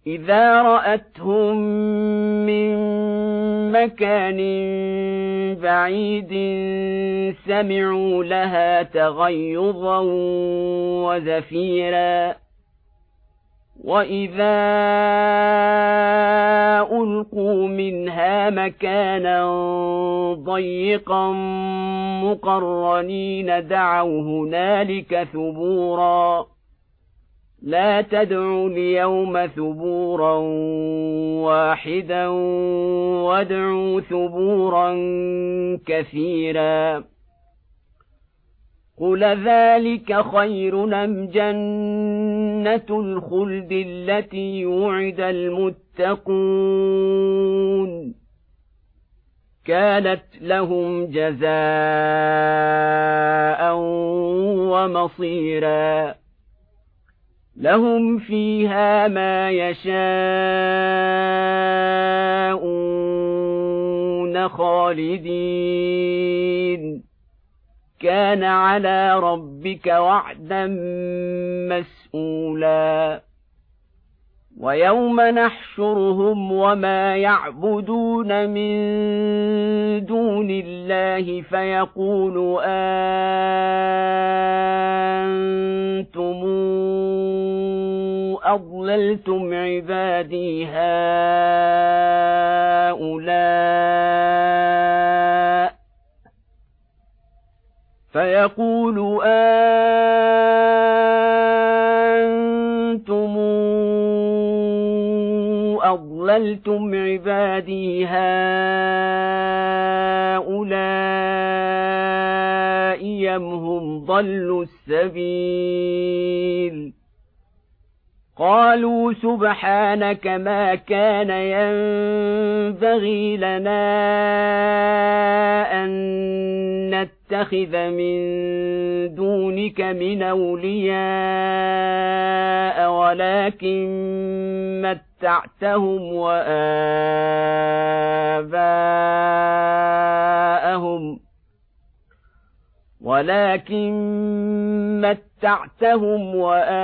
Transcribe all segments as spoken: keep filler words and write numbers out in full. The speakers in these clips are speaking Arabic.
إذا رأتهم من مكان بعيد سمعوا لها تغيظا وزفيرا وإذا ألقوا منها مكانا ضيقا مقرنين دعوا هنالك ثبورا لا تدعوا اليوم ثبورا واحدا وادعوا ثبورا كثيرا قل ذلك خير أم جنة الخلد التي وعد المتقون كانت لهم جزاء ومصيرا لهم فيها ما يشاءون خالدين كان على ربك وعدا مسئولا ويوم نحشرهم وما يعبدون من دون الله فيقول أنتم أضللتم عبادي هؤلاء فيقول أنتم أضللتم عبادي هؤلاء أم هم ضلوا السبيل قالوا سبحانك ما كان ينبغي لنا أن نتخذ من دونك من أولياء ولكن متعتهم وآباءهم ولكن متعتهم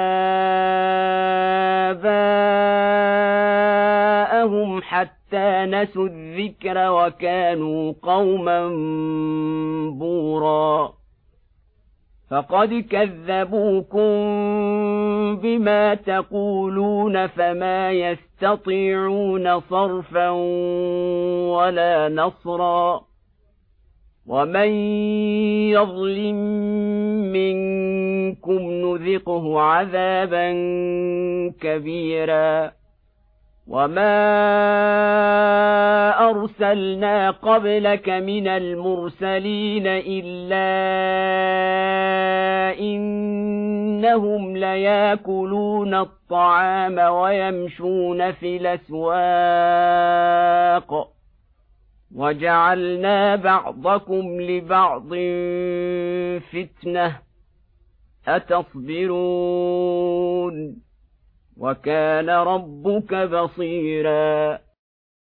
وآباءهم حتى نسوا الذكر وكانوا قوما بورا فقد كذبوكم بما تقولون فما يستطيعون صرفا ولا نصرا ومن يظلم منكم نذقه عذابا كبيرا وما أرسلنا قبلك من المرسلين إلا إنهم ليأكلون الطعام ويمشون في الأسواق وجعلنا بعضكم لبعض فتنة أتصبرون وكان ربك بصيرا